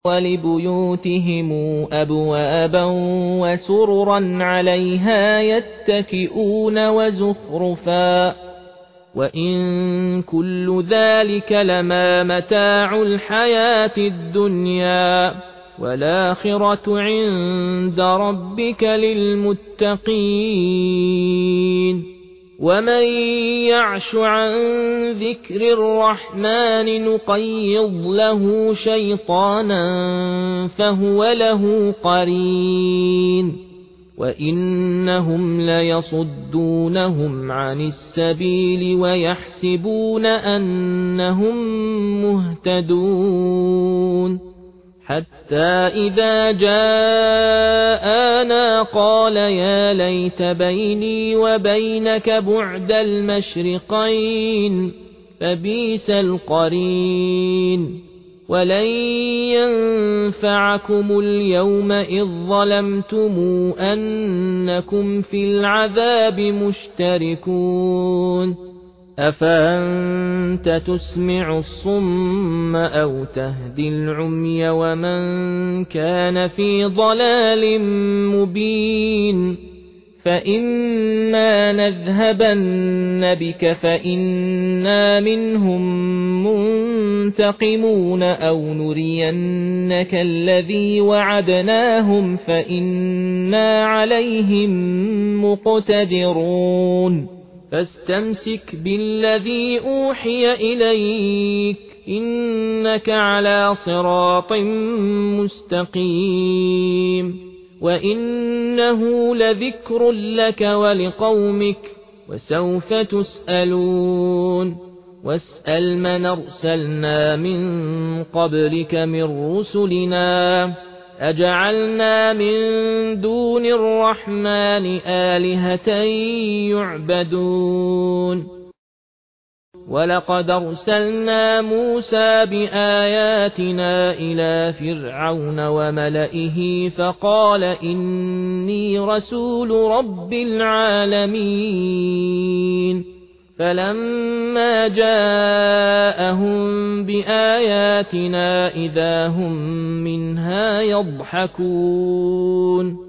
وَلِبُيُوتِهِمْ أَبْوَابًا وَسُرُرًا عَلَيْهَا يَتَّكِئُونَ وَزُخْرُفًا وَإِن كُلُّ ذَلِكَ لَمَّا مَتَاعُ الْحَيَاةِ الدُّنْيَا وَالْآخِرَةُ عِندَ رَبِّكَ لِلْمُتَّقِينَ وَمَن يَعْشُ عَن ذِكْرِ الرَّحْمَنِ نُقَيِّضْ لَهُ شَيْطَانًا فَهُوَ لَهُ قَرِينٌ وَإِنَّهُمْ لَيَصُدُّونَهُمْ عَنِ السَّبِيلِ وَيَحْسَبُونَ أَنَّهُمْ مُهْتَدُونَ حَتَّى إِذَا جَاءَنَا قَالَ يَا لَيْتَ بَيْنِي وَبَيْنَكَ بُعْدَ الْمَشْرِقَيْنِ فَبِئْسَ الْقَرِينُ وَلَن يَنفَعَكُمُ الْيَوْمَ إِذ ظَّلَمْتُمْ أَنَّكُمْ فِي الْعَذَابِ مُشْتَرِكُونَ أَفَأَنْتَ تُسْمِعُ الصُّمَّ أَوْ تَهْدِي الْعُمْيَ وَمَنْ كَانَ في ضَلَالٍ مُبِينٍ فَإِمَّا نَذْهَبَنَّ بِكَ فَإِنَّا مِنْهُمْ مُنْتَقِمُونَ أَوْ نُرِيَنَّكَ الَّذِي وَعَدْنَاهُمْ فَإِنَّا عَلَيْهِمْ مُقْتَدِرُونَ فاستمسك بالذي أوحي إليك إنك على صراط مستقيم وإنه لذكر لك ولقومك وسوف تسألون واسأل من أرسلنا من قبلك من رسلنا أجعلنا من دون الرحمن آلهة يعبدون ولقد أرسلنا موسى بآياتنا إلى فرعون وملئه فقال إني رسول رب العالمين فلما جاءهم بآياتنا إذا هم منها يضحكون